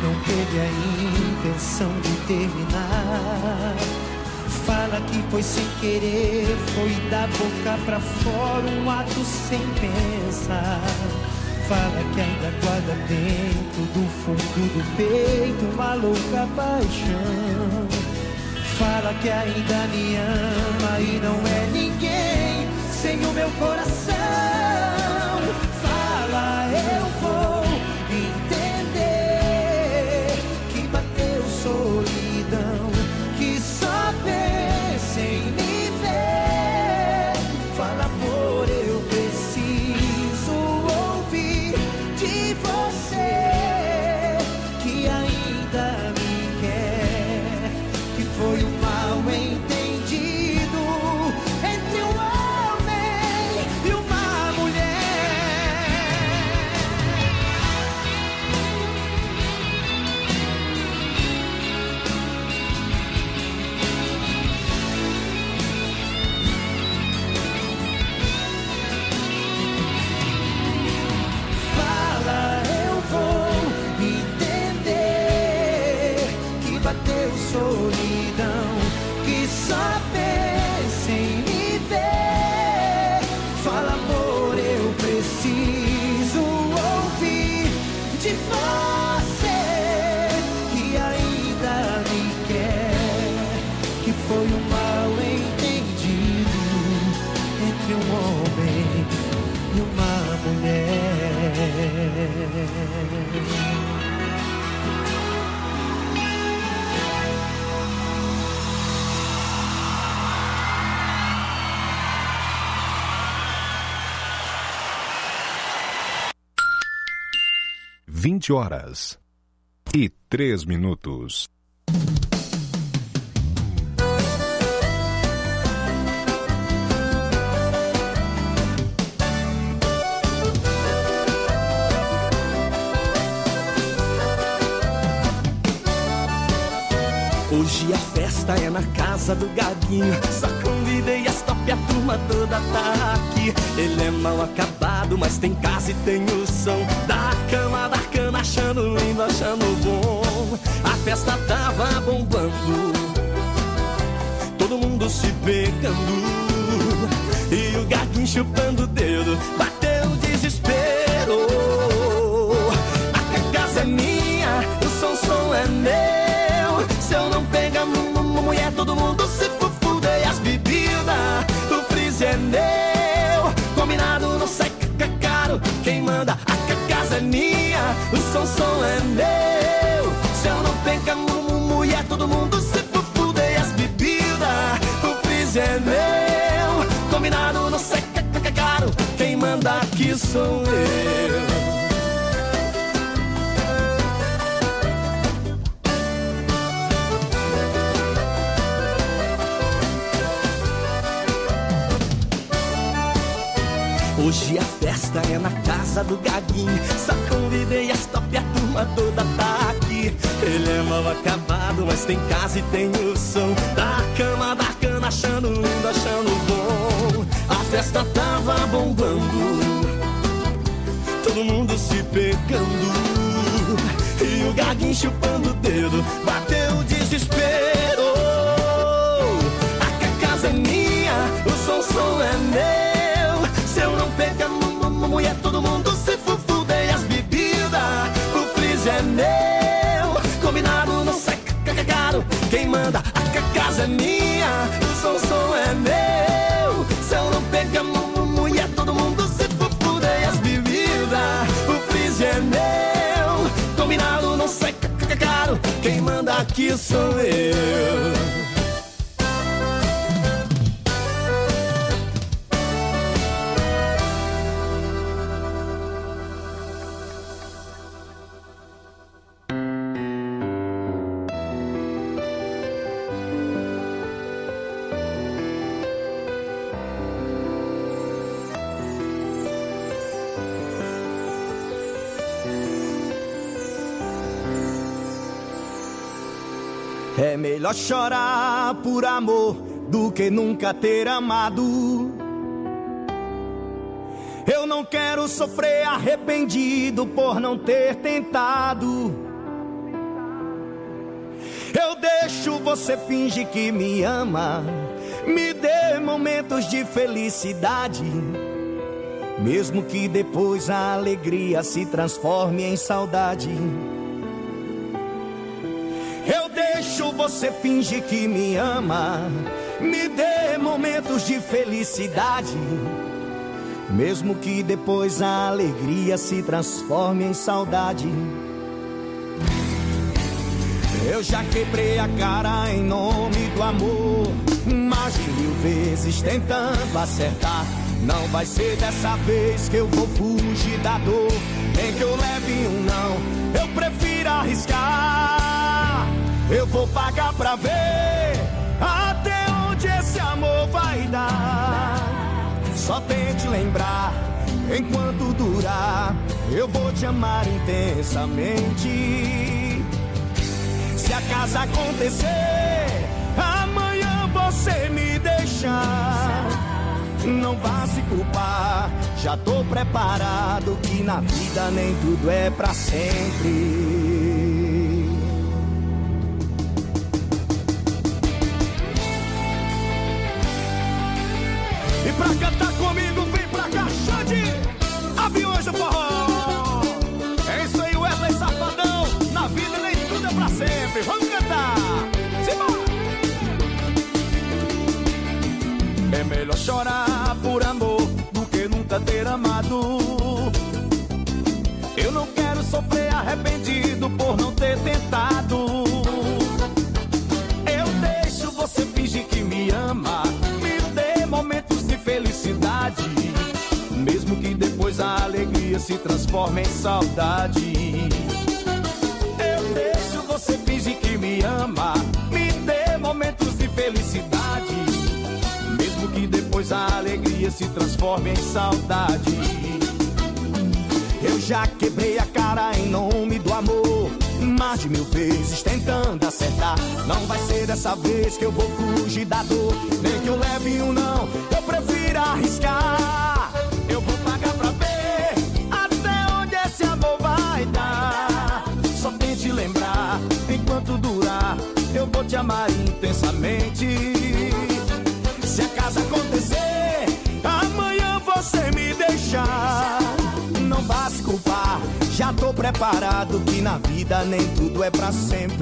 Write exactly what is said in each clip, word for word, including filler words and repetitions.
não teve a intenção de terminar. Fala que foi sem querer, foi da boca pra fora, um ato sem pensar. Fala que ainda guarda dentro do fundo do peito uma louca paixão. Fala que ainda me ama e não é ninguém sem o meu coração. Fala, eu vou entender que bateu solidão, que só pensa em me ver. Fala, amor, eu preciso ouvir de você que ainda me quer, que foi um mal entendido entre um homem e uma solidão, que só pensa em me ver. Fala, amor, eu preciso ouvir de você que ainda me quer, que foi um mal entendido entre um homem e uma mulher. Vinte horas e três minutos. Hoje a festa é na casa do Gaguinho, só convidei as top e a turma toda tá aqui. Ele é mal acabado, mas tem casa e tem o som da cama, da cana, achando lindo, achando bom. A festa tava bombando, todo mundo se pegando, e o Gaguinho chupando o dedo, bateu o desespero. A casa é minha, o som, som é meu. Se eu não pegar mulher, todo mundo se fufuda. E as bebidas, o freezer é meu. Combinado não sai caro, quem manda a casa é minha, o som, som é meu. Se eu não pegar mulher, todo mundo se fufuda. E as bebidas, o freezer é meu. Combinado não sai caro, quem manda aqui sou eu. Hoje a festa é na casa do Gaguinho, só convidei as top e a turma toda tá aqui. Ele é mal acabado, mas tem casa e tem o som da cama, da cana, achando lindo, achando bom. A festa tava bombando, todo mundo se pegando, e o Gaguinho chupando o dedo, bateu o desespero. A casa é minha, o som, som é meu. Se eu não pegar mulher, todo mundo se fufuda. E as bebidas, o freezer é meu. Combinado não sai caro, quem manda a casa é minha, o som, som é meu. Se eu não pegar mulher, todo mundo se fufuda. E as bebidas, o freezer é meu. Combinado não sai caro, quem manda aqui sou eu. É melhor chorar por amor do que nunca ter amado. Eu não quero sofrer arrependido por não ter tentado. Eu deixo você fingir que me ama, me dê momentos de felicidade, mesmo que depois a alegria se transforme em saudade. Eu deixo você fingir que me ama, me dê momentos de felicidade, mesmo que depois a alegria se transforme em saudade. Eu já quebrei a cara em nome do amor, mais de mil vezes tentando acertar. Não vai ser dessa vez que eu vou fugir da dor, nem que eu leve um não, eu prefiro arriscar. Eu vou pagar pra ver até onde esse amor vai dar. Só tente lembrar, enquanto durar, eu vou te amar intensamente. Se acaso acontecer, amanhã você me deixar, não vá se culpar, já tô preparado, que na vida nem tudo é pra sempre. E pra cantar comigo, vem pra cá, Xande, Aviões do Forró. É isso aí, Wesley Safadão, na vida nem tudo é pra sempre. Vamos cantar, simbora! É melhor chorar por amor do que nunca ter amado. Eu não quero sofrer arrependido por não ter tentado. Eu deixo você fingir que me ama, me dê momentos de felicidade, mesmo que depois a alegria se transforme em saudade. Eu deixo você fingir que me ama, me dê momentos de felicidade, mesmo que depois a alegria se transforme em saudade. Eu já quebrei a cara em nome do amor, mais de mil vezes tentando acertar. Não vai ser dessa vez que eu vou fugir da dor, nem que eu leve um não, eu prefiro arriscar. Eu vou pagar pra ver até onde esse amor vai dar. Só tente lembrar, enquanto durar, eu vou te amar intensamente. Se acaso acontecer, amanhã você me deixar, não vá se culpar, já tô preparado, que na vida nem tudo é pra sempre.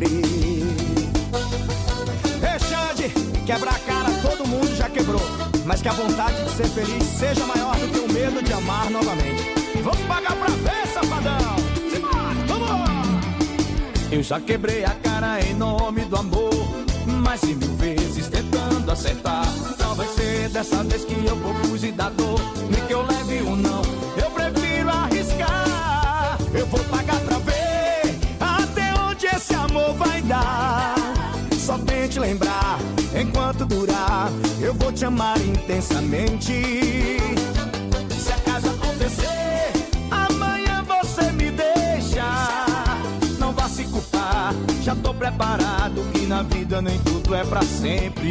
Ei, Xande, quebrar a cara todo mundo já quebrou, mas que a vontade de ser feliz seja maior do que o medo de amar novamente. Vamos pagar pra ver, safadão. Simbora, vamos! Eu já quebrei a cara em nome do amor, mais de mil vezes tentando acertar. Não vai ser dessa vez que eu vou fugir da dor, nem que eu leve um não, eu prefiro arriscar. Eu vou pagar pra ver até onde esse amor vai dar. Só tente lembrar, enquanto durar, eu vou te amar intensamente. Se acaso acontecer, amanhã você me deixa, não vá se culpar, já tô preparado, que na vida nem tudo é pra sempre.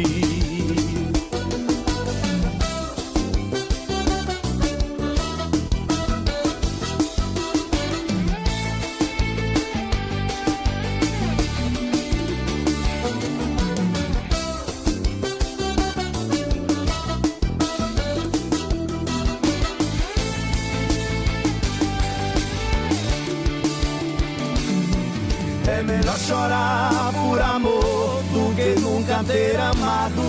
É melhor chorar por amor do que nunca ter amado.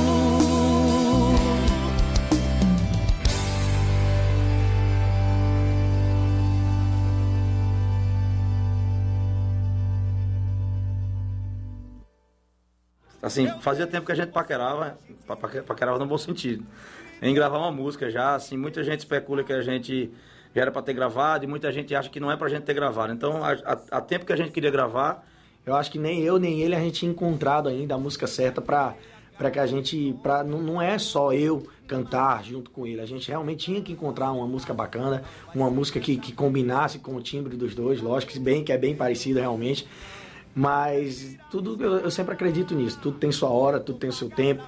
Assim, fazia tempo que a gente paquerava, paquerava no bom sentido, em gravar uma música já, assim, muita gente especula que a gente já era para ter gravado e muita gente acha que não é pra gente ter gravado. Então, há tempo que a gente queria gravar, eu acho que nem eu nem ele a gente tinha encontrado ainda a música certa pra, pra que a gente, pra, não, não é só eu cantar junto com ele, a gente realmente tinha que encontrar uma música bacana, uma música que, que combinasse com o timbre dos dois, lógico que, bem, que é bem parecida realmente, mas tudo, eu, eu sempre acredito nisso, tudo tem sua hora, tudo tem o seu tempo.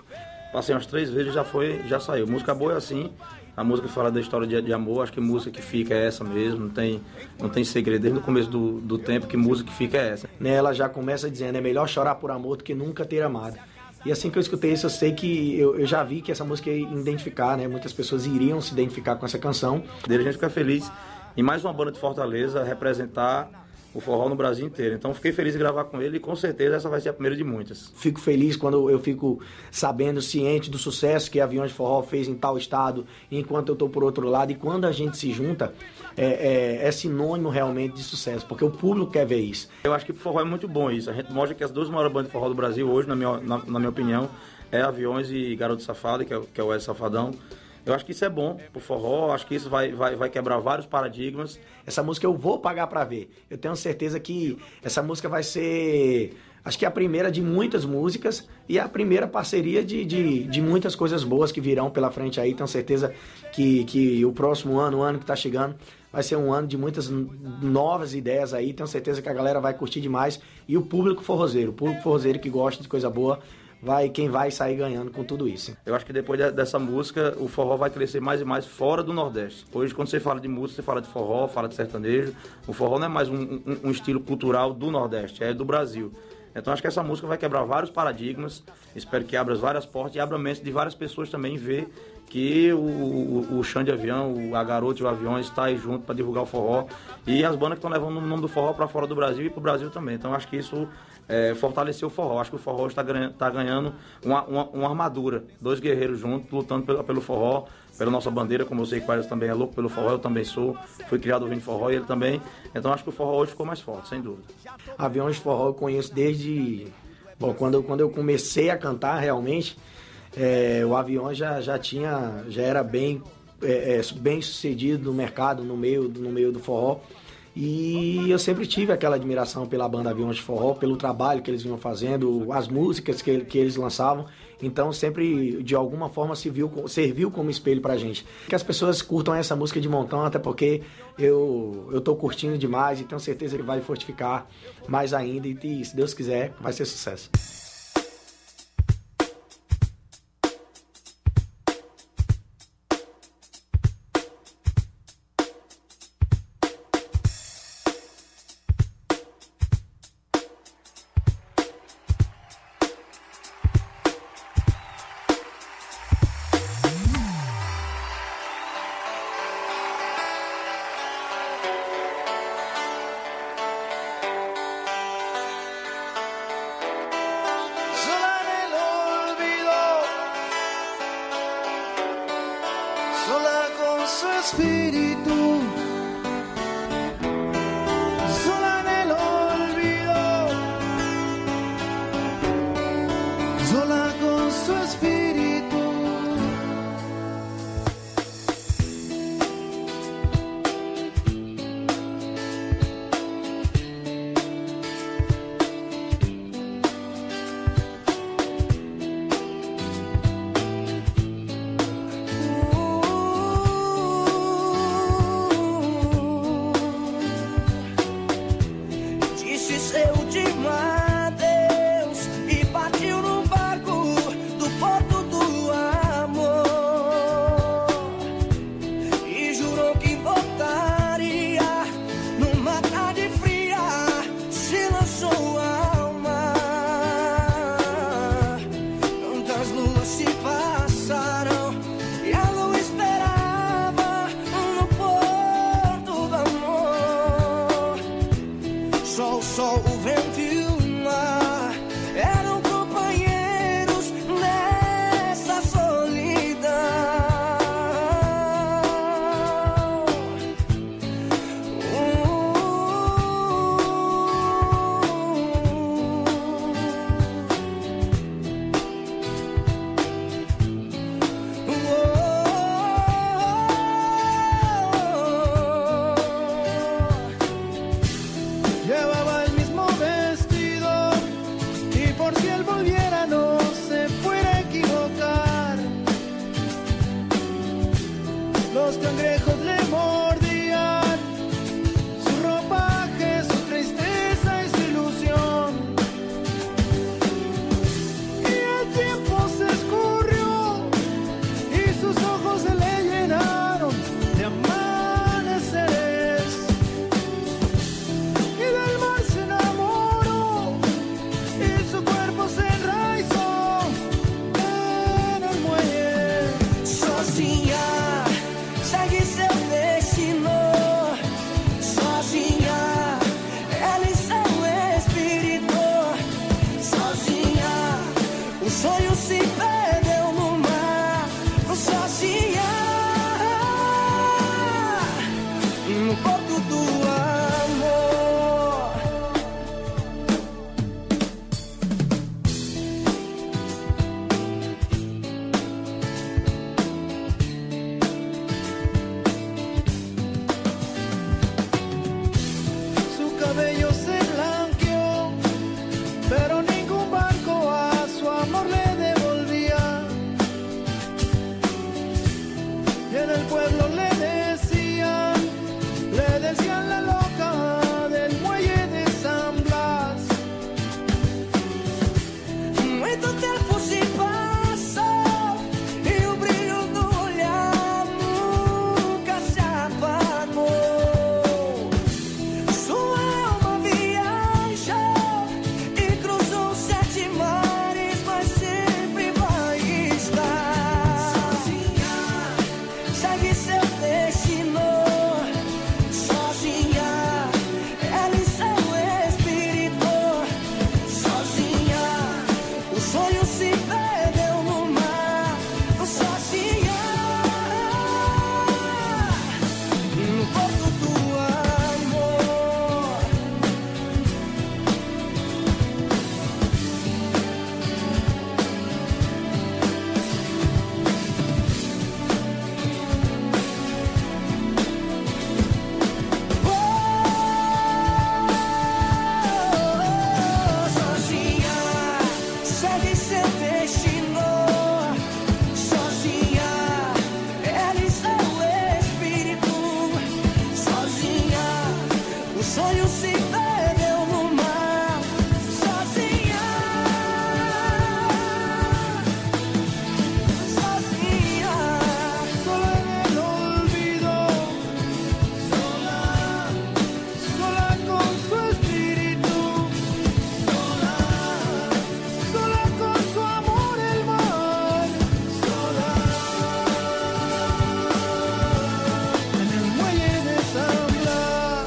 passei umas três vezes, já foi, já saiu. Música boa é assim, a música que fala da história de, de amor, acho que música que fica é essa mesmo, não tem, não tem segredo, desde o começo do, do tempo que música que fica é essa. Ela já começa dizendo, é melhor chorar por amor do que nunca ter amado. E assim que eu escutei isso, eu sei que eu, eu já vi que essa música ia identificar, né? Muitas pessoas iriam se identificar com essa canção. Dele a gente fica feliz em mais uma banda de Fortaleza representar o forró no Brasil inteiro. Então fiquei feliz de gravar com ele e com certeza essa vai ser a primeira de muitas. Fico feliz quando eu fico sabendo, ciente do sucesso que Aviões de Forró fez em tal estado, enquanto eu estou por outro lado. E quando a gente se junta, é, é, é sinônimo realmente de sucesso, porque o público quer ver isso. Eu acho que o forró é muito bom isso. A gente mostra que as duas maiores bandas de forró do Brasil hoje, na minha, na, na minha opinião, é Aviões e Garoto Safado, que é, que é o Wesley Safadão. Eu acho que isso é bom pro forró, acho que isso vai, vai, vai quebrar vários paradigmas. Essa música eu vou pagar pra ver. Eu tenho certeza que essa música vai ser, acho que é a primeira de muitas músicas e a primeira parceria de, de, de muitas coisas boas que virão pela frente aí. Tenho certeza que, que o próximo ano, o ano que tá chegando, vai ser um ano de muitas novas ideias aí. Tenho certeza que a galera vai curtir demais. E o público forrozeiro, o público forrozeiro que gosta de coisa boa, vai, quem vai sair ganhando com tudo isso. Eu acho que depois de, dessa música, o forró vai crescer mais e mais fora do Nordeste. Hoje, quando você fala de música, você fala de forró, fala de sertanejo. O forró não é mais um, um, um estilo cultural do Nordeste, é do Brasil. Então acho que essa música vai quebrar vários paradigmas, espero que abra várias portas e abra a mente de várias pessoas também ver que o, o, o Xande Avião, o A Garoto e o Aviões está aí junto para divulgar o forró e as bandas que estão levando o nome do forró para fora do Brasil e para o Brasil também. Então acho que isso é, fortaleceu o forró. Acho que o forró está ganhando, tá ganhando uma, uma, uma armadura, dois guerreiros juntos lutando pelo, pelo forró, pela nossa bandeira, como eu sei que o Arias também é louco pelo forró, eu também sou, fui criado ouvindo forró e ele também. Então acho que o forró hoje ficou mais forte, sem dúvida. Aviões de Forró eu conheço desde... Bom, quando eu, quando eu comecei a cantar realmente, é, o Aviões já, já tinha, já era bem, é, é, bem sucedido no mercado, no meio, no meio do forró. E eu sempre tive aquela admiração pela banda Aviões de Forró, pelo trabalho que eles vinham fazendo, as músicas que, que eles lançavam. Então sempre, de alguma forma, serviu, serviu como espelho pra gente. Que as pessoas curtam essa música de montão, até porque eu, eu tô curtindo demais e tenho certeza que vai fortificar mais ainda. E, e se Deus quiser, vai ser sucesso. Sola con su espíritu, sola en el olvido, sola con su espíritu. Só o vento e o mar eram companheiros nessa solidão. Llevaba el mismo vestido y por si él volviera no se fuera a equivocar. Los cangrejos le mordían su ropaje, su tristeza y su ilusión. Y el tiempo se escurrió O sonho se perdeu no mar, sozinha, no porto do amor. Su cabello se blanqueó, pero ningún barco a su amor le devolvía. Y en el pueblo le decían, le decían la loca del muelle de San Blas. Muito tempo se passou e o brilho do olhar nunca se apagou. Sua alma viajou e cruzou sete mares, mas sempre vai estar sozinha. Segue seu destino, sozinha. Ela e seu espírito, sozinha. O sonho se perdeu no mar, sozinha, no porto do amor. Sozinha, segue seu destino, sozinha. Ela e seu espírito, sozinha. O sonho se perdeu no mar, sozinha, sozinha. Sola en el olvido, sola, sola con su espíritu, sola, sola con su amor el mar, sola en el muelle de San Blas.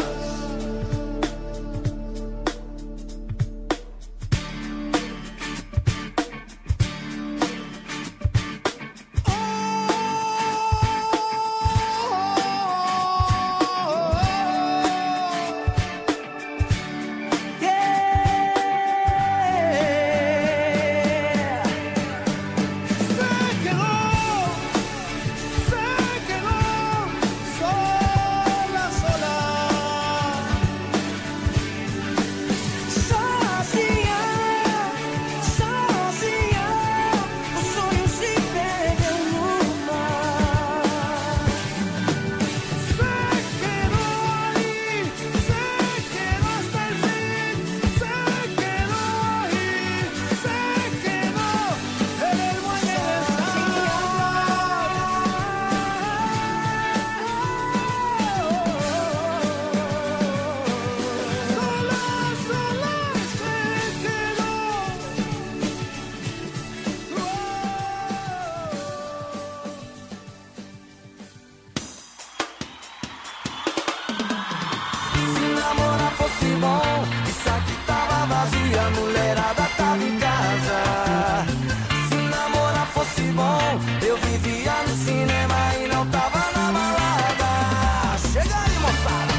Se quedó, se quedó sola, sola. Sozinha, sozinha, o sonho se perdeu no mar. Se quedó ahí, se quedó hasta el fin, se quedó ahí, se quedó en el muelle de San Blas. Sola, sola se quedó. Se namorar fosse bom, isso aqui tava vazio, a mulherada tava em casa. Se namorar fosse bom, eu vivia no cinema e não tava na balada. Chega aí, moçada!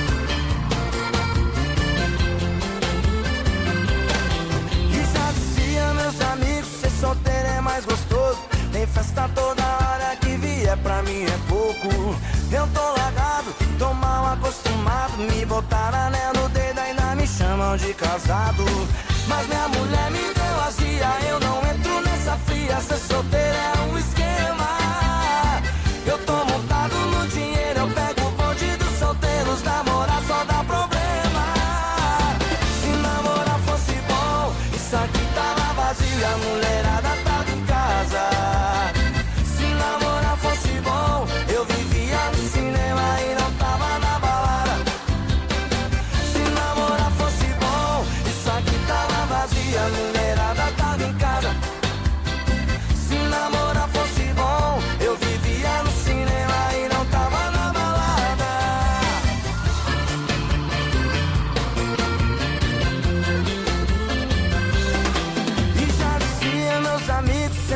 E já dizia meus amigos, ser solteiro é mais gostoso. Tem festa toda hora, que vier pra mim é pouco. Eu tô largado, tô mal acostumado. Me botaram anel no dedo, ainda me chamam de casado. Mas minha mulher me deu azia, eu não entro nessa fria. Ser solteiro é um esquema. Eu tô montado no dinheiro, eu pego o bonde dos solteiros. Namorar só dá problema. Se namorar fosse bom, isso aqui tava vazio e a mulherada tava em casa. Se namorar fosse bom, eu vivia no cinema e não tava na balada. Se namorar fosse bom, isso aqui tava vazio, a mulherada tava em casa. Se namorar fosse bom, eu vivia no cinema e não tava na balada. E já dizia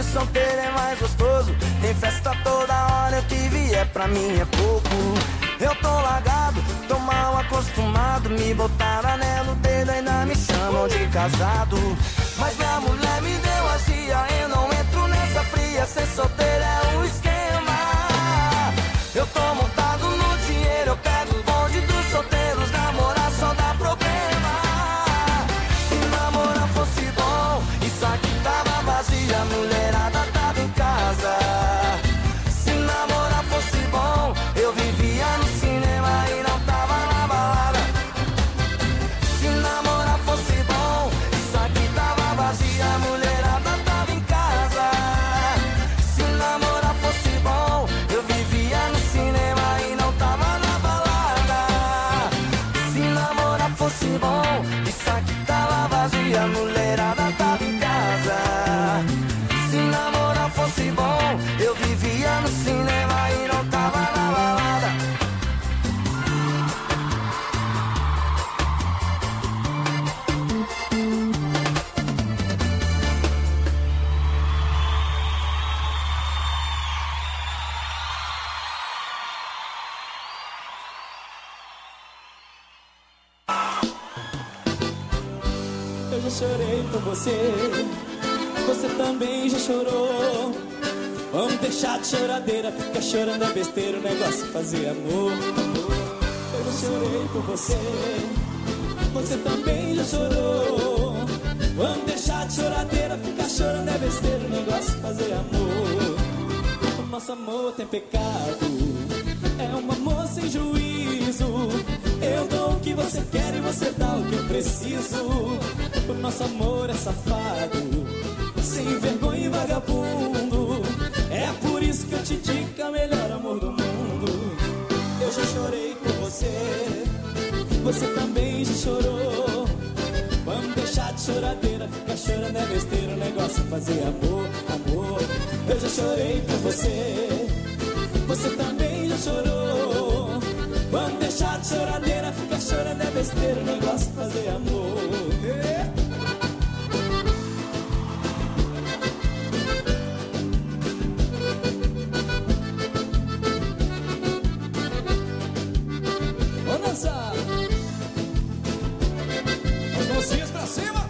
Ser solteiro é mais gostoso. Tem festa toda hora, o que vier pra mim é pouco. Eu tô largado, tô mal acostumado. Me botaram anel no dedo, ainda me chamam de casado. Mas minha mulher me deu azia, eu não entro nessa fria. Ser solteiro é um esquema. Eu tô montado no dinheiro, eu pego o bonde dos solteiros. Namorar só dá problema. Se namorar fosse bom, isso aqui tava vazia, a mulherada tava em casa. Se namorar fosse bom, eu vivia no cinema e não tava na balada. Se namorar fosse bom, isso aqui tava vazia, a mulherada tava em casa. Se namorar fosse bom, eu vivia no cinema e não tava na balada. Se namorar fosse bom, isso aqui tava vazia, a mulherada tava em casa. Se namorar fosse bom, eu vivia no cinema e não tava na balada. Eu já chorei por você, você também já chorou. Vamos deixar de choradeira, fica chorando é besteira, o negócio é fazer amor, amor. Eu já chorei por você, você também já chorou. Vamos deixar de choradeira, fica chorando é besteira, o negócio é fazer amor. O nosso amor tem pecado, é um amor sem juízo. Eu dou o que você quer e você dá o que eu preciso. O nosso amor é safado, sem vergonha e vagabundo. É por isso que eu te digo que é o melhor amor do mundo. Eu já chorei por você, você também já chorou. Vamos deixar de choradeira, ficar chorando é besteira, o negócio é fazer amor, amor. Eu já chorei por você, você também já chorou. Vamos deixar de choradeira, ficar chorando é besteira, o negócio é fazer amor. Vamos dançar. As mãozinhas pra cima.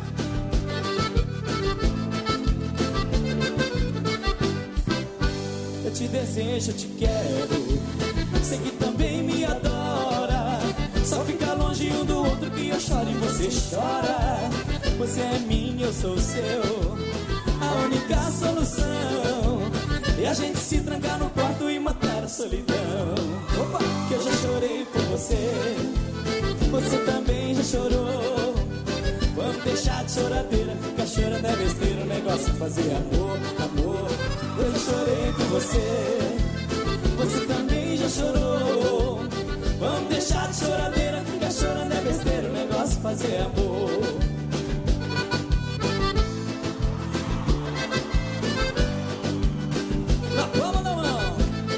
Eu te desejo, eu te quero. Sei que também me adora. Só fica longe um do outro que eu choro e você chora. Você é minha, eu sou seu. A única solução é a gente se trancar no quarto e matar a solidão. Opa! Que eu já chorei por você, você também já chorou. Vamos deixar de choradeira, ficar chorando é besteira, o negócio é fazer amor, amor. Eu já chorei por você, você também já chorou. Vamos deixar de choradeira, ficar chorando é besteira, o negócio é fazer amor. Na palma da mão.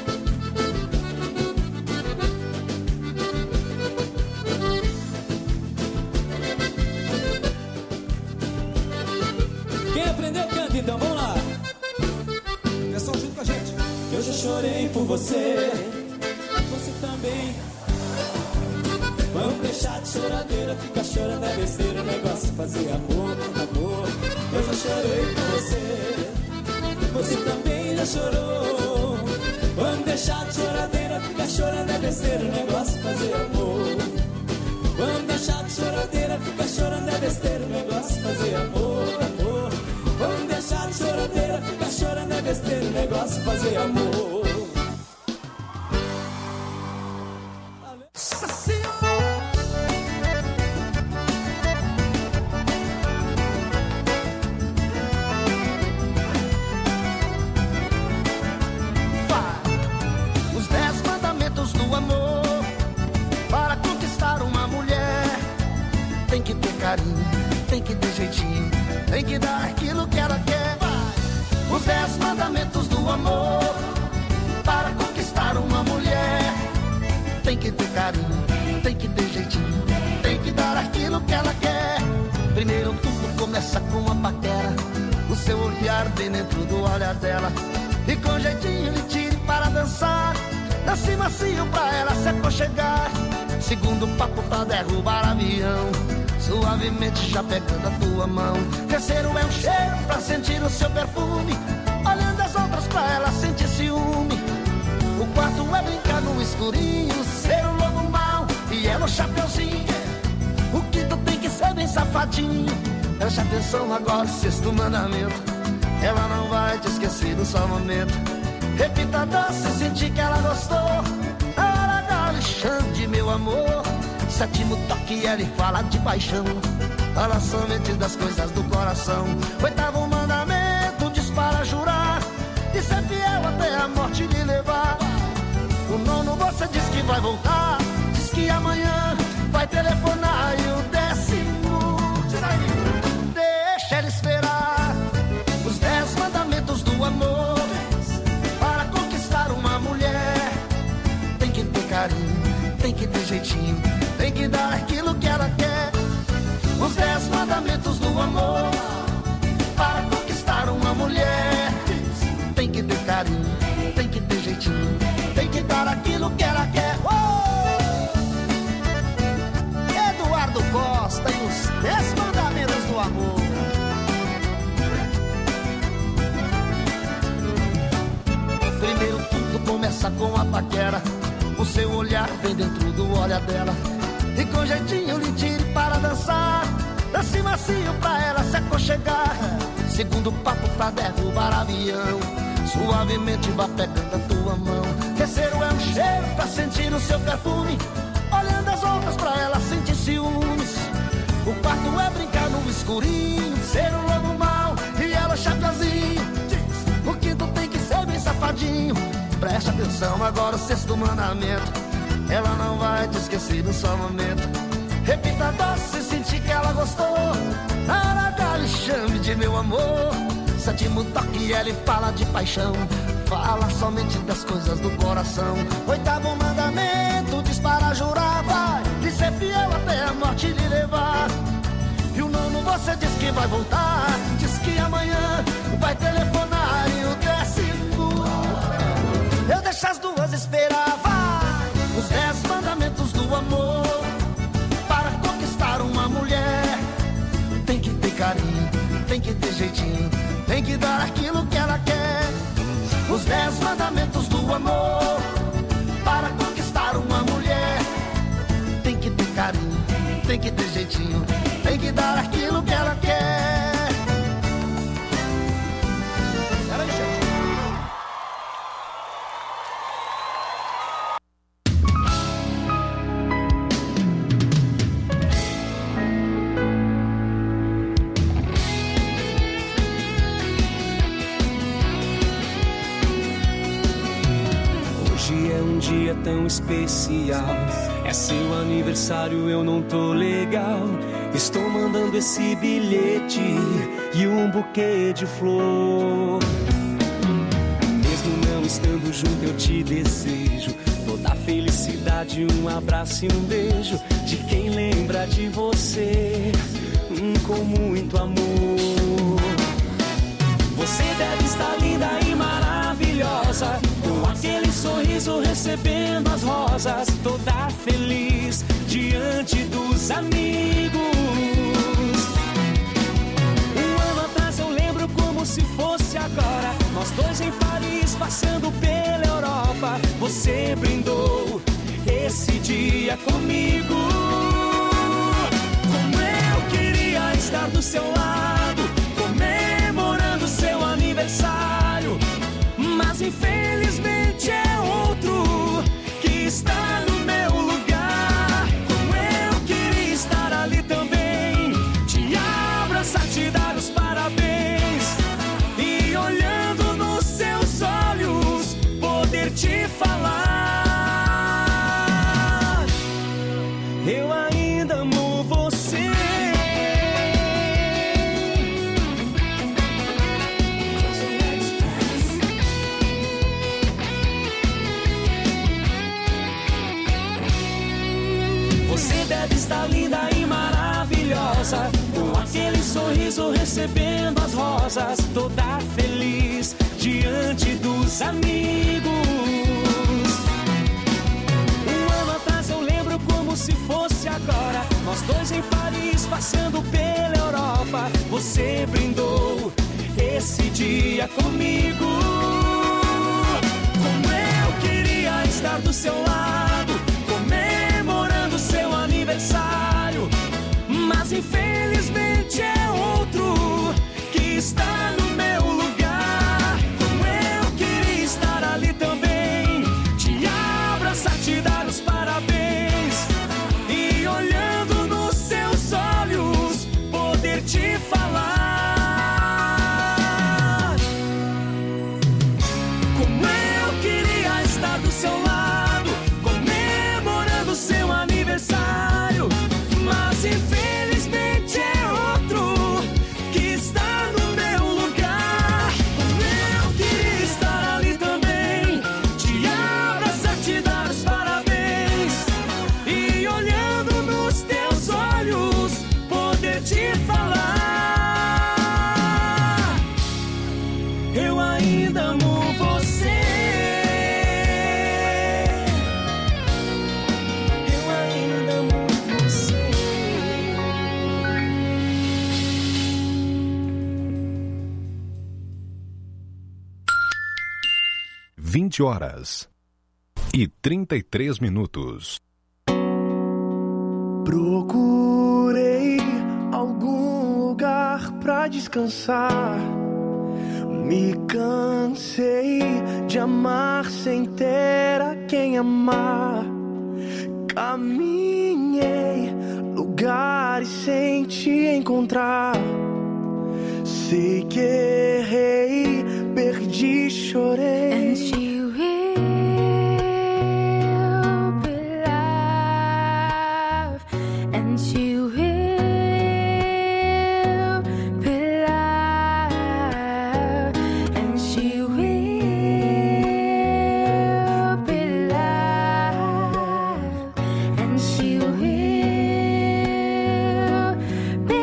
Quem aprendeu canta então, vamos lá. Pessoal junto com a gente. Eu já chorei por você, você também. Vamos deixar de choradeira, ficar chorando é besteira, o negócio é fazer amor, amor. Eu já chorei por você, você também já chorou. Vamos deixar de choradeira, ficar chorando é besteira, o negócio é fazer amor. Vamos deixar de choradeira, ficar chorando é besteira, o negócio é fazer amor, amor. Vamos deixar de choradeira, ficar chorando é besteira, o negócio é fazer amor. Os dez mandamentos do amor. Para conquistar uma mulher, tem que ter carinho, tem que ter jeitinho, tem que dar aquilo que ela quer. Os dez mandamentos do amor. Para conquistar uma mulher, tem que ter carinho, tem que ter jeitinho, tem que dar aquilo que ela quer. Primeiro tudo começa com uma paquera. O seu olhar bem dentro do olhar dela. E com jeitinho lhe tire para dançar. Dance macio pra ela se aconchegar. Segundo papo pra derrubar avião. Suavemente já pegando a tua mão. Terceiro é um cheiro pra sentir o seu perfume. Olhando as outras pra ela sentir ciúme. O quarto é brincar no escurinho. Ser o lobo mau e ela o chapeuzinho. O quinto tem que ser bem safadinho. Preste atenção agora, sexto mandamento. Ela não vai te esquecer no só momento. Repita doce, sentir que ela gostou. A hora da Alexandre, meu amor. Sétimo toque, ela fala de paixão. Fala somente das coisas do coração. Oitavo mandamento, diz para jurar de ser fiel até a morte lhe levar. O nono você diz que vai voltar. Diz que amanhã vai telefonar. E o décimo, deixa ela esperar. Os dez mandamentos do amor. Para conquistar uma mulher, tem que ter carinho, tem que ter jeitinho, tem que dar aquilo que ela quer. Os dez mandamentos do amor. Para conquistar uma mulher, tem que ter carinho, tem que ter jeitinho, tem que dar aquilo que ela quer. Oh! Eduardo Costa e os dez mandamentos do amor. Primeiro tudo começa com a paquera. O seu olhar vem dentro do olhar dela. E com jeitinho lhe tire para dançar. Dance macio pra ela se aconchegar. Segundo papo pra derrubar avião. Suavemente vá pegando a tua mão. Terceiro é um cheiro pra sentir o seu perfume. Olhando as outras pra ela sentir ciúmes. O quarto é brincar no escurinho. Ser um lobo mau e ela chapeuzinho. O quinto tem que ser bem safadinho. Preste atenção agora, o sexto mandamento. Ela não vai te esquecer no só momento. Repita doce, sentir que ela gostou. Na hora da lhe chame de meu amor. Sétimo toque, ela fala de paixão. Fala somente das coisas do coração. Oitavo mandamento, diz para jurar. Vai lhe ser fiel até a morte lhe levar. E o nono você diz que vai voltar. Diz que amanhã vai telefonar. E o décimo, eu deixo as duas esperar. Vai! Os dez mandamentos do amor. Para conquistar uma mulher, tem que ter carinho, tem que ter jeitinho, tem que dar aquilo que ela quer. Os dez mandamentos do amor. Para conquistar uma mulher, tem que ter carinho, tem que ter jeitinho, tem que dar aquilo que ela quer. Hoje é um dia tão especial. É seu aniversário, eu não tô legal. Estou mandando esse bilhete e um buquê de flor. Mesmo não estando junto, eu te desejo toda a felicidade, um abraço e um beijo de quem lembra de você, hum, com muito amor. Você deve estar linda e maravilhosa, com aquele sorriso recebendo as rosas, toda feliz diante dos amigos. Um ano atrás eu lembro como se fosse agora, nós dois em Paris passando pela Europa. Você brindou esse dia comigo. Como eu queria estar do seu lado, comemorando seu aniversário, mas infelizmente é outro que está no meu lugar. Como eu queria estar ali também, te abraçar, te dar os parabéns e olhando nos seus olhos poder te falar: eu ainda amo você. Você deve estar linda e maravilhosa, com aquele sorriso recebendo as rosas, toda feliz diante dos amigos. Um ano atrás eu lembro como se fosse agora, nós dois em Paris passando pela Europa. Você brindou esse dia comigo. Como eu queria estar do seu lado, comemorando seu aniversário, mas infelizmente é outro que está no meu lugar. Como eu queria estar ali também, te abraçar, te dar os parabéns e olhando nos seus olhos poder te falar. Como eu queria estar do seu lado, comemorando seu aniversário, mas infelizmente é outro que está no meu lugar. Como eu queria estar ali também, te abraçar, te dar os parabéns e olhando nos teus olhos poder te falar. Eu ainda amo você. Eu ainda amo você. vinte horas e trinta e três minutos. Procurei algum lugar pra descansar. Me cansei de amar sem ter a quem amar. Caminhei lugares sem te encontrar. Sei que errei, perdi, chorei. And she will be loved. And she will be loved. And she will be loved. And she will be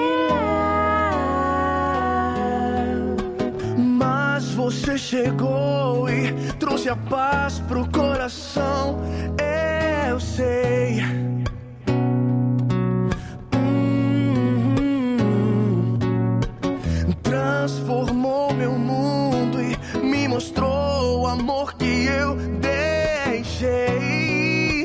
loved. Mas você chegou e trouxe a paz pro coração. Eu sei. Hum, transformou meu mundo e me mostrou o amor que eu deixei.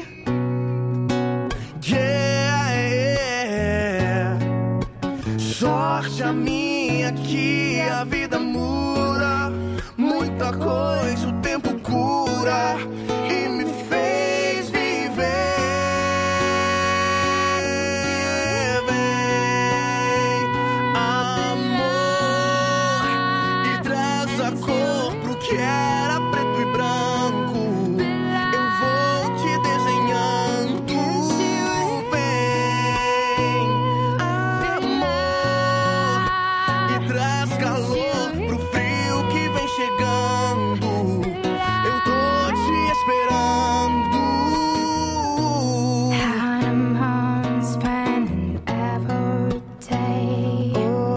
Yeah, yeah. Sorte a minha que a vida muda. Muita coisa o tempo cura e me fez viver. Vem, amor, e traz a cor pro que era preto e branco. Eu vou te desenhando. Vem, amor, e traz calor pro frio que vem chegando. Eu tô te esperando. How them homes spending every day.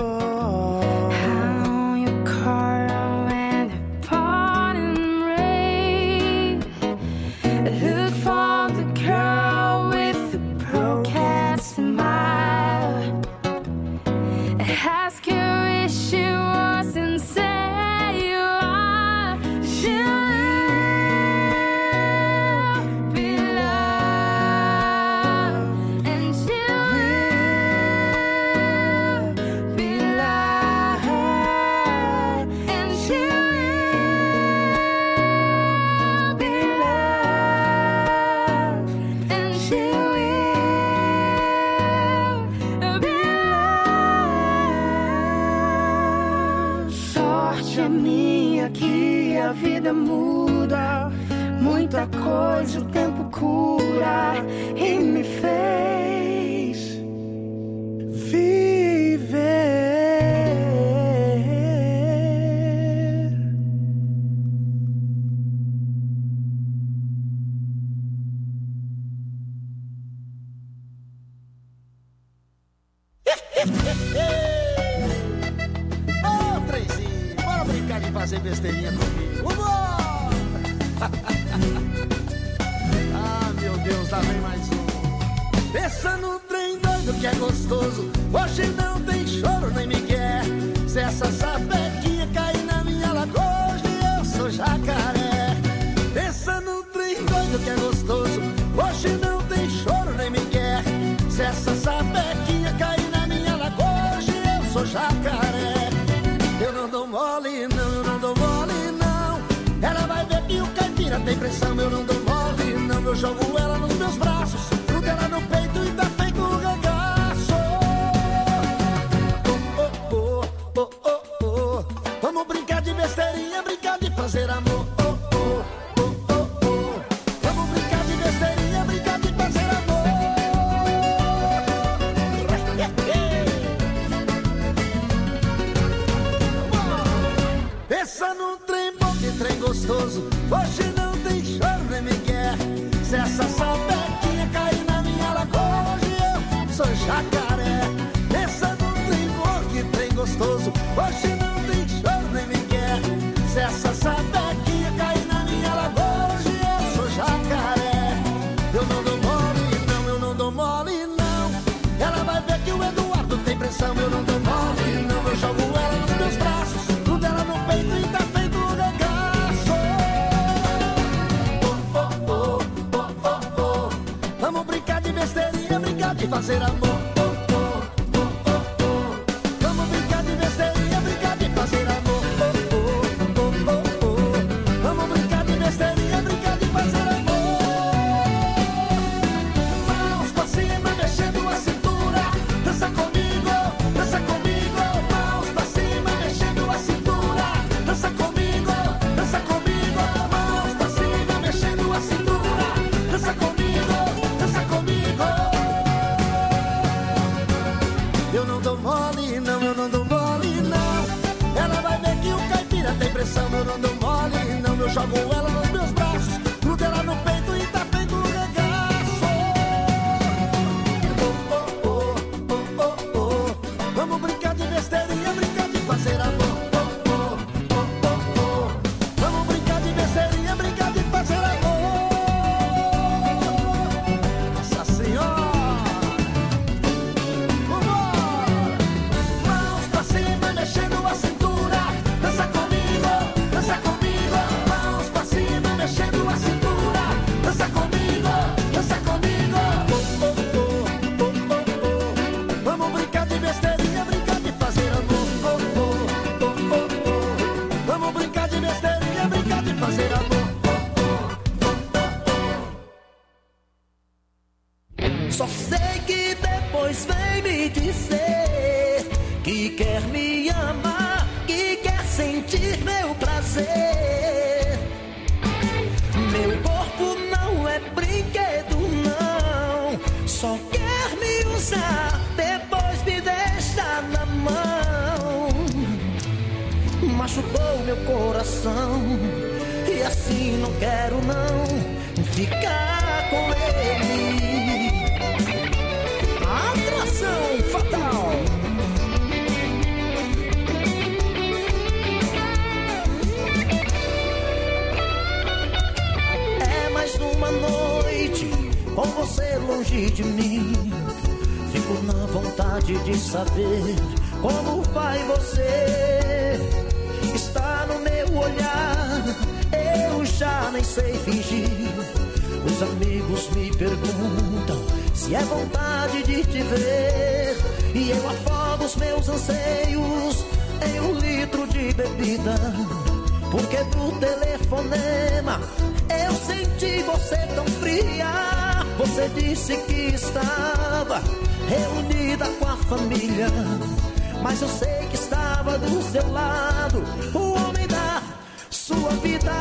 How you call when the pouring rain. Look for the girl with the broken smile. Ask her if she was and say you are. She will be loved. And she will be loved. And she will be loved. And she will be loved. Sorte a minha que a vida muda. Muita coisa o tempo cura e me fez viver. fazer besteirinha comigo. Vambora! Ah, meu Deus, lá vem mais um. Pensa no trem doido que é gostoso. Hoje não tem choro nem me quer. Se essa sapequinha cair na minha lagoa, hoje eu sou jacaré. Pensa no trem doido que é gostoso. Hoje não tem choro nem me quer. Se essa sapequinha cair na minha lagoa, hoje eu sou jacaré. Eu não dou mole não, eu não dou mole não. Ela vai ver que o caipira tem pressão. Eu não dou mole não, eu jogo ela nos meus braços, grudo ela no peito e tá feito um regaço. Oh, oh, oh, oh, oh, oh. Vamos brincar de besteirinha, brincar de fazer amor. Oh, oh, oh, oh, oh. Vamos brincar de besteirinha, brincar de fazer amor. Pensa num trem bom, que trem gostoso. Hoje não tem choro nem me quer. Se essa sapequinha cair na minha lagoa, hoje eu sou jacaré. Pensa num trem bom, que trem gostoso. Hoje não tem choro nem me quer. Se essa sapequinha cair na minha lagoa, hoje eu sou jacaré. Eu não dou mole não, eu não dou mole não. Ela vai ver que o Eduardo tem pressão. Eu não dou mole não, eu jogo ela nos meus braços, tudo ela no peito e tá feito um regaço. Oh, oh, oh, oh, oh, oh. Vamos brincar de besteirinha, brincar de fazer amor. Oh, oh, oh, oh, oh. Vamos brincar de besteirinha, brincar de fazer amor. Oh, oh, oh, oh, oh. Vamos brincar de besteirinha, brincar de fazer amor. Mãos pra cima, mexendo a cintura. Dança comigo, dança comigo. Mãos pra cima, mexendo a cintura. Dança comigo, dança comigo. Mãos pra cima, mexendo a cintura. Dança comigo, dança comigo. Eu não dou mole não, eu não dou mole não. Ela vai ver que o caipira tem pressão. Eu não dou mole não, eu jogo ela nos meus braços, grudo ela no peito e tá feito um regaço. Oh, oh, oh, oh, oh, oh. Vamos brincar de besteirinha, brincar de fazer amor. Oh, oh, oh, oh, oh. Vamos brincar de besteirinha, brincar de fazer amor. Nossa Senhora. Vambora! Mãos pra cima, mexendo a cintura. Dança comigo, dança comigo. Mãos pra cima, mexendo a cintura. Dança comigo, dança comigo. Oh, oh, oh, oh, oh, oh. Vamos brincar de besteirinha, brincar de fazer amor. Oh, oh, oh, oh, oh. Vamos brincar de besteirinha, brincar de fazer amor. Só sei que depois vem me dizer que quer me amar, que quer sentir meu prazer. Meu corpo não é brinquedo não, só quer me usar, depois me deixa na mão. Machucou meu coração e assim não quero não ficar com ele. Atração fatal. É mais uma noite com você longe de mim. Fico na vontade de saber como vai você. Está no meu olhar, eu já nem sei fingir. Os amigos me perguntam se é vontade de te ver, e eu afogo os meus anseios em um litro de bebida, porque do telefonema eu senti você tão fria. Você disse que estava reunida com a família, mas eu sei que estava do seu lado o homem da sua vida.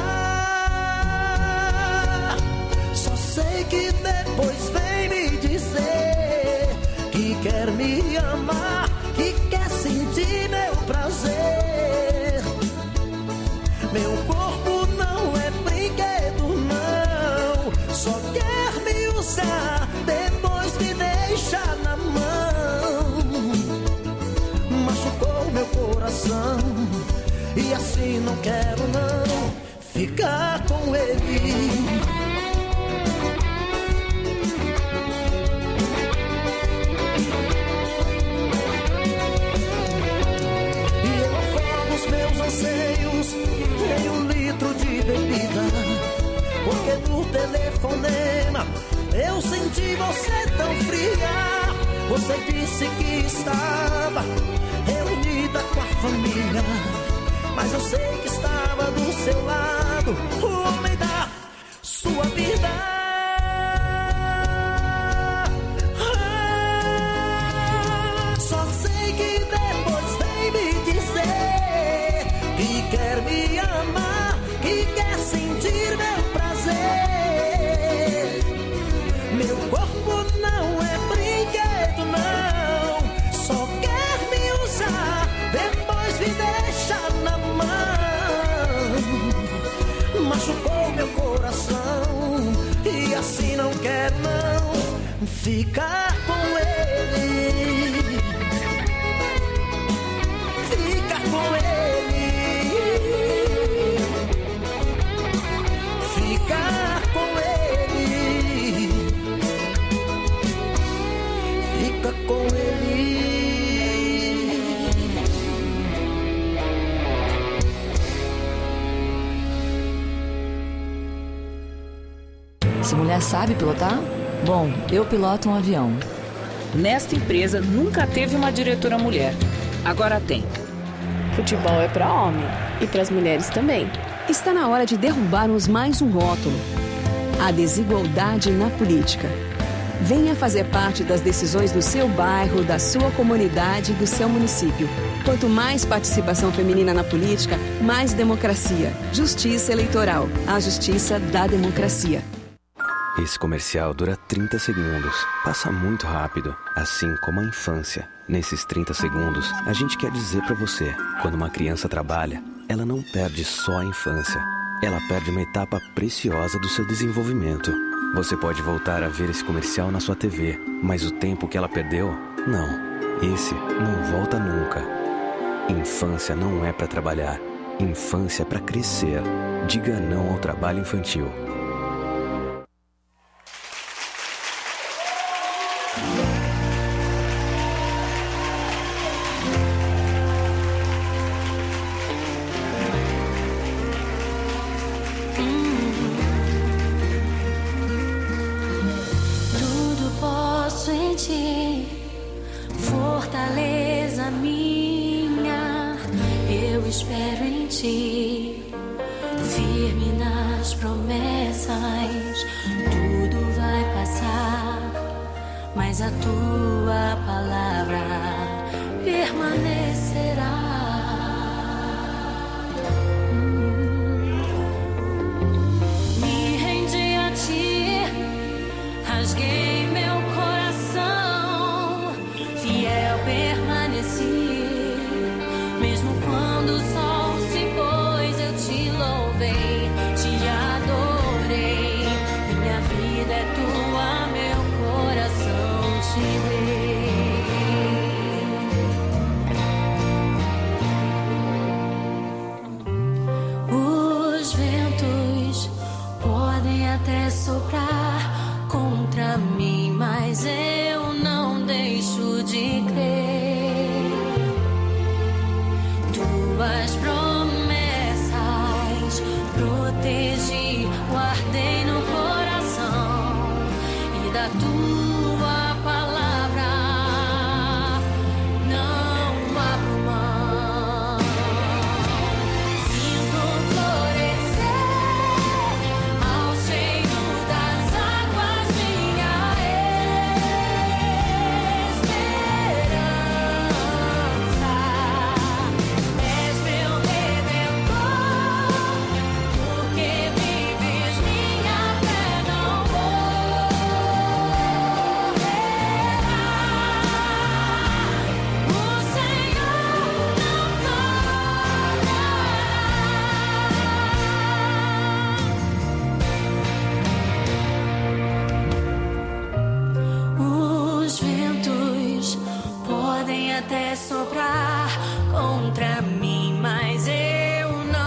Só sei que depois vem me dizer que quer me amar, que quer sentir meu prazer. Meu corpo não é brinquedo não, só quer me usar, depois me deixa na mão. Machucou meu coração e assim assim não quero não ficar com ele. E eu afogo os meus anseios em um litro de bebida, porque no telefonema eu senti você tão fria. Você disse que estava reunida com a família, mas eu sei que estava do seu lado o homem da sua vida. Ah, só sei que depois vem me dizer que quer me amar, que quer sentir meu prazer. Meu corpo não é brinquedo, não, só quer me usar, depois me deixa na mão. Machucou meu coração e assim não quero não ficar com ele. Ficar com ele. Ficar com ele. Fica com ele. Essa mulher sabe pilotar? Bom, eu piloto um avião. Nesta empresa nunca teve uma diretora mulher. Agora tem. Futebol é para homem e para as mulheres também. Está na hora de derrubarmos mais um rótulo: a desigualdade na política. Venha fazer parte das decisões do seu bairro, da sua comunidade e do seu município. Quanto mais participação feminina na política, mais democracia. Justiça Eleitoral. A justiça da democracia. Esse comercial dura trinta segundos. Passa muito rápido, assim como a infância. Nesses trinta segundos, a gente quer dizer pra você: quando uma criança trabalha, ela não perde só a infância. Ela perde uma etapa preciosa do seu desenvolvimento. Você pode voltar a ver esse comercial na sua T V, mas o tempo que ela perdeu, não. Esse não volta nunca. Infância não é pra trabalhar. Infância é pra crescer. Diga não ao trabalho infantil. Fortaleza minha, eu espero em ti, firme nas promessas. Tudo vai passar, mas a tua palavra permanecerá. Me rendi a ti, rasguei meu coração, fiel permaneci, mesmo quando o sol se pôs, eu te louvei, te adorei. Minha vida é tua, meu coração te dei. Os ventos podem até soprar contra mim, mas eu não deixo de crer. Tuas promessas protegi, guardei no coração, e da tua palavra não abro mão. Sinto florescer ao cheiro das águas minha esperança. És meu redentor, porque vives minha fé, não morrerá. O Senhor não falhará. Os ventos podem até soprar contra mim, mas eu não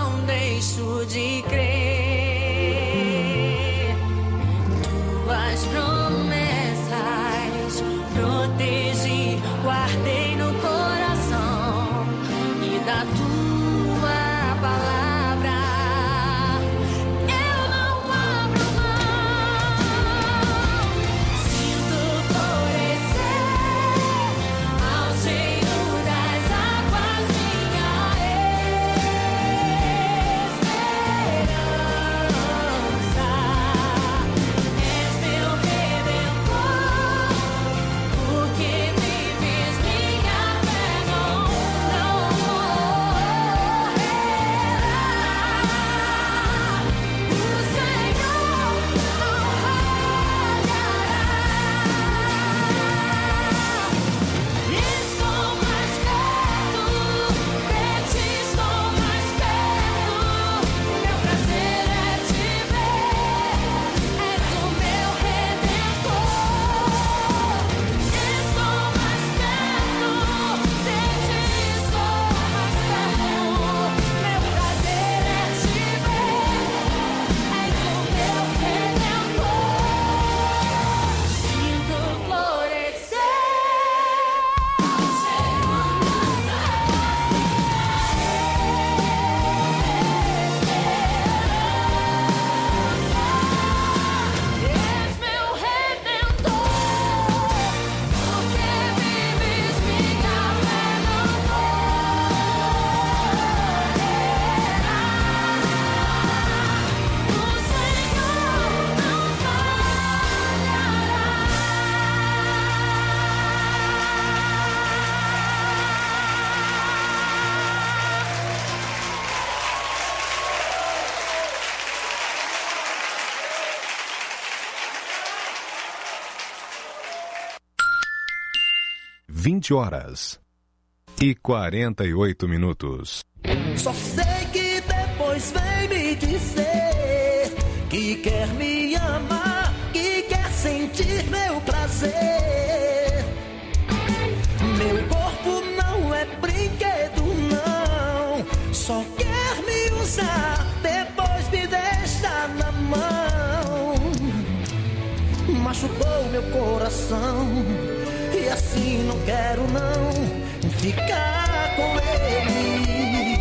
vinte horas e quarenta e oito minutos. Só sei que depois vem me dizer que quer me amar, que quer sentir meu prazer. Meu corpo não é brinquedo, não. Só quer me usar, depois me deixa na mão. Machucou meu coração e assim não quero não ficar com ele.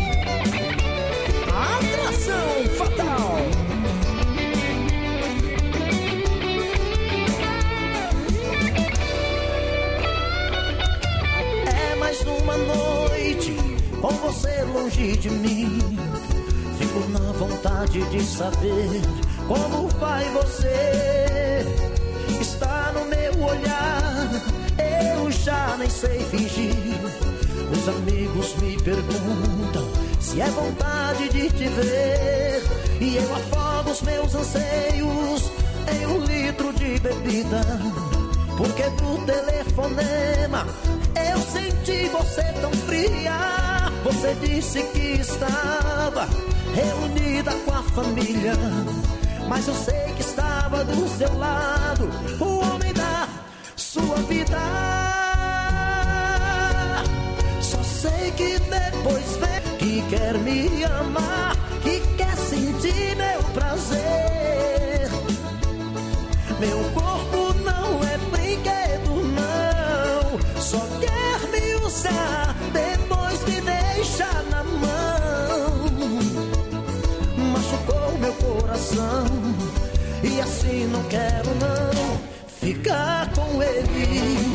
Atração fatal. É mais uma noite com você longe de mim. Fico na vontade de saber como vai você. Está no meu olhar, eu já nem sei fingir. Os amigos me perguntam se é vontade de te ver, e eu afogo os meus anseios em um litro de bebida. Porque do telefonema eu senti você tão fria. Você disse que estava reunida com a família, mas eu sei que estava do seu lado o homem da sua vida. Só sei que depois vem que quer me amar, que quer sentir meu prazer. Meu corpo não é brinquedo, não. Só quer me usar, depois me deixa na mão. Machucou meu coração e assim não quero não ficar com ele.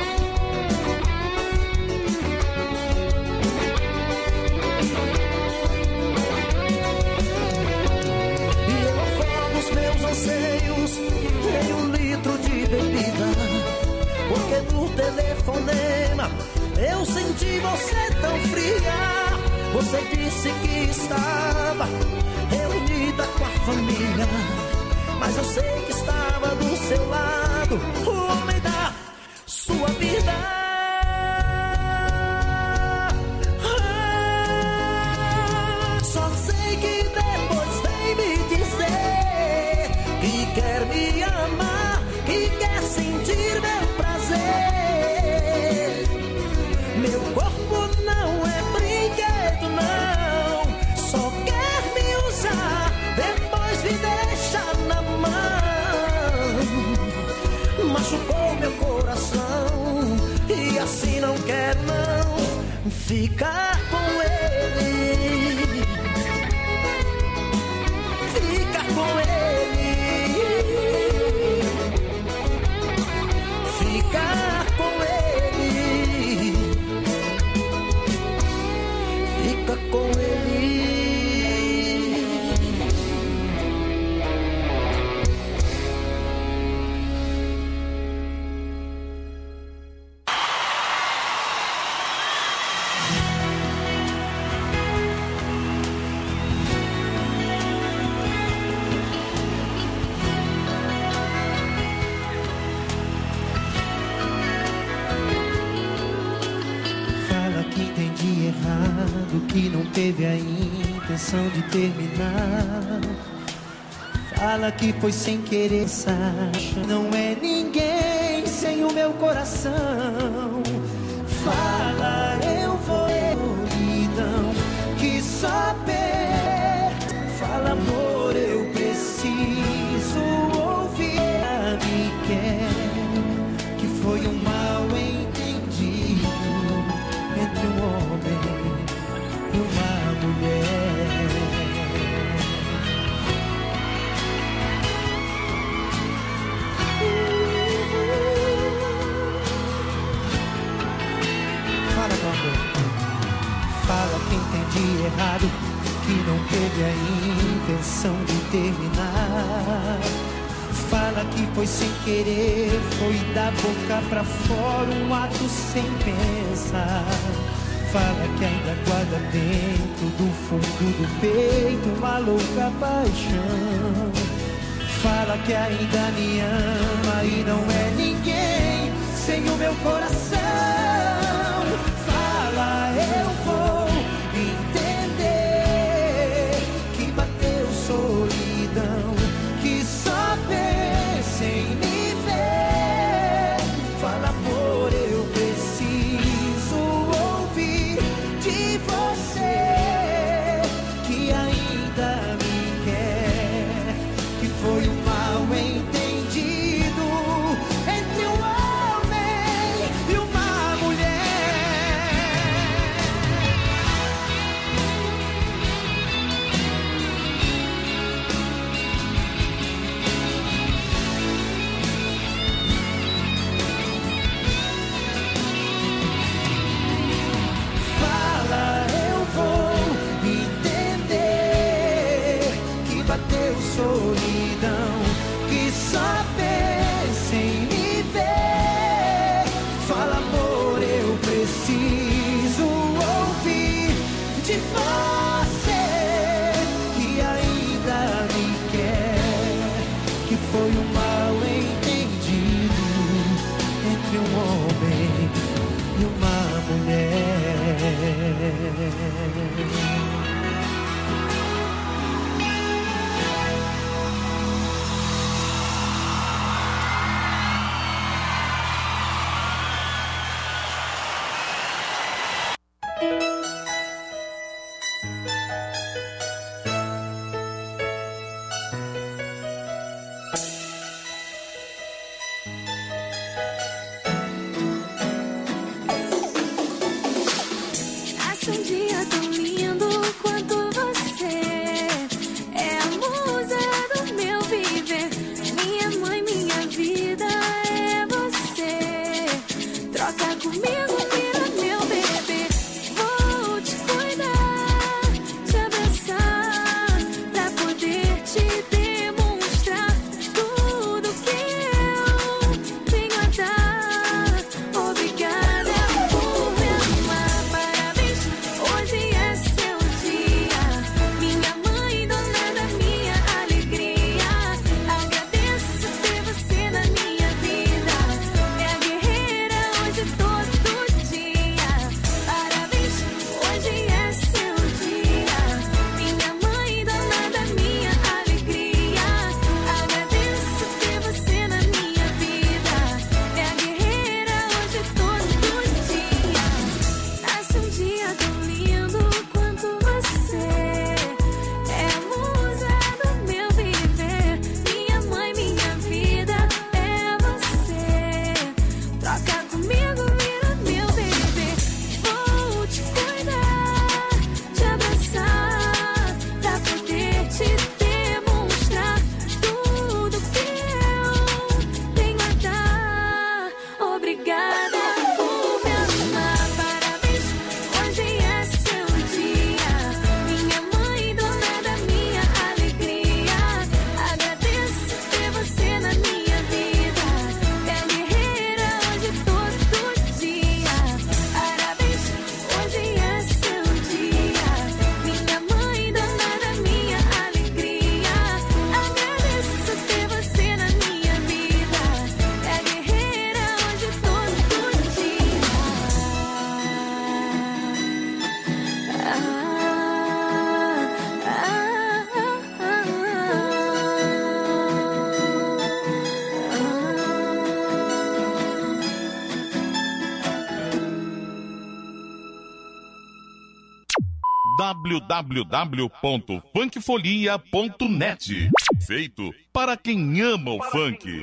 E eu afogo os meus anseios em um litro de bebida. Porque no telefonema eu senti você tão fria. Você disse que estava reunida com a família, mas eu sei que estava do seu lado o homem da sua vida. Ah, só sei que depois vem me dizer que quer me amar, que quer sentir meu prazer. Meu corpo não é brinquedo, não. Só quer me usar, depois me deixa na mão. Machucou meu coração e assim não quero não ficar com ele. Ficar com ele. Ficar com ele. Fica com ele. Fala que entendi errado, que não teve a intenção de terminar. Fala que foi sem querer, Sasha. Não é ninguém sem o meu coração. Fala, eu vou solidão que só perto. Fala, amor, eu preciso ouvir. Me quer que foi um mal entendido entre um homem e uma mulher. Fala, meu amor. Fala que entendi errado, que não teve a intenção de terminar. Fala que foi sem querer, foi da boca pra fora, um ato sem pensar. Fala que ainda guarda dentro do fundo do peito uma louca paixão. Fala que ainda me ama e não é ninguém sem o meu coração. eu vou entender que bateu solidão, que só pensa em me ver. Fala amor, eu preciso ouvir de você que ainda me quer, que foi um mal entendido entre um homem e uma mulher. Fala, eu vou entender que bateu solidão, que só pensa em me ver. Fala amor, eu preciso ouvir de você que ainda me quer, que foi um mal entendido entre um homem e uma mulher. Nasce um dia tão lindo quanto você. É a musa do meu viver. Minha mãe, minha vida é você. Troca comigo, vira meu bebê. Vou te cuidar, te abraçar, pra poder te demonstrar tudo que eu tenho a dar. Obrigada por me amar. Parabéns, hoje é seu dia. Minha mãe, dona da minha alegria. Agradeço ter você na minha vida. É a guerreira hoje todo dia. Parabéns, hoje é seu dia. Minha mãe, dona da minha alegria. Agradeço ter você na minha vida. É a guerreira hoje todo dia. Nasce um dia tão lindo quanto você. É a musa do meu viver. Minha mãe, minha vida é você. Troca comigo, vira meu bebê. Vou te cuidar, te abraçar, pra poder te demonstrar tudo que eu tenho a dar. Obrigada por me amar. Parabéns, hoje é seu dia. Minha mãe, dona da minha alegria. Agradeço ter você na minha vida. É a guerreira hoje todo dia. Parabéns, hoje é seu dia. Minha mãe, dona da minha alegria. Agradeço ter você na minha vida. É a guerreira hoje todo dia. Ah, ah, w w w ponto funkfolia ponto net. Feito para quem ama o funk.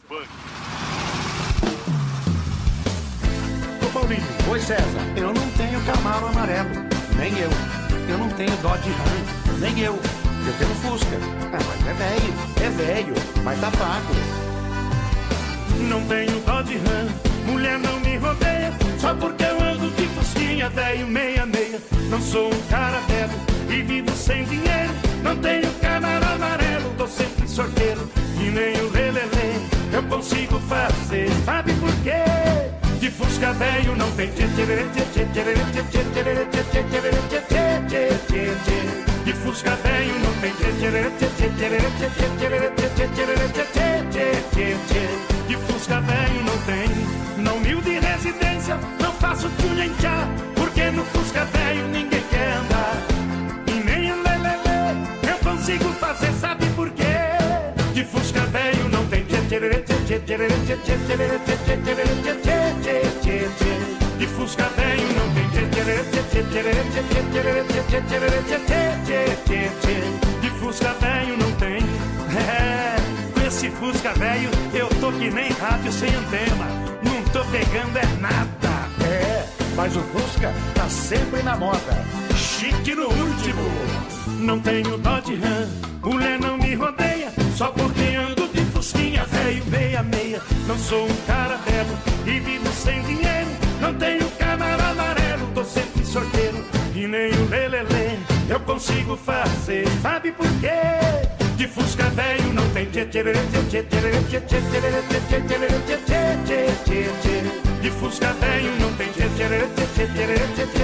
Ô Paulinho, oi César, eu não tenho Camaro amarelo, nem eu. Eu não tenho Dodge Ram, nem eu. Eu tenho Fusca. Ah, mas é velho, é velho, mas tá pago. Não tenho Dodge Ram, mulher não me rodeia. Só porque eu ando de fusquinha, velho meia meia. Não sou um cara velho e vivo sem dinheiro. Não tenho Camaro amarelo, tô sempre sorteiro. E nem o lelele eu consigo fazer. Sabe por quê? De Fusca velho não tem tchê tchê tchê tchê tchê tchê tchê tchê tchê tchê tchê tchê. De Fusca velho não tem tchê tchê tchê tchê tchê tchê tchê tchê tchê tchê tchê. De Fusca velho não tem. Na humilde residência não faço tchulha em tchá, porque no no Fusca velho ninguém quer andar. E nem um lelele eu consigo fazer, sabe por quê? De Fusca velho não tem tchê tchê tchê tchê tchê tchê tchê tchê tchê tchê tchê tchê. De Fusca velho não tem tchê tchê tchê tchê tchê tchê tchê tchê tchê tchê tchê. De Fusca velho não tem. É, com esse Fusca velho eu tô que nem rádio sem antena. Não tô pegando é nada. É, mas o Fusca tá sempre na moda. Chique no último. Não tenho dó de rã, mulher não me rodeia, só porque ando de Fusquinha velho meia meia. Não sou um cara belo e vivo sem dinheiro. Não tenho câmera amarelo, tô sempre sorteiro. E nem o lelele eu consigo fazer, sabe por quê? De Fusca velho não tem tchê tchê tchê tchê tchê tchê tchê tchê tchê tchê tchê. De Fusca velho não tem tchê tchê tchê tchê tchê tchê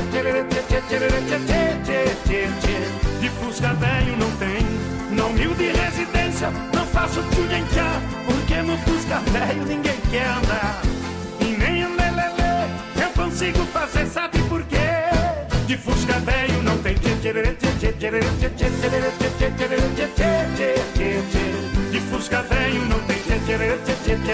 tchê tchê tchê. De Fusca velho não tem. Na humilde residência não faço tchunhenchá, porque no Fusca velho ninguém quer andar. E nem um lelele eu consigo fazer, sabe por quê? De Fusca velho não tem tchê tchê tchê tchê tchê tchê tchê tchê tchê tchê tchê tchê tchê. De Fusca velho não tem tchê tchê tchê tchê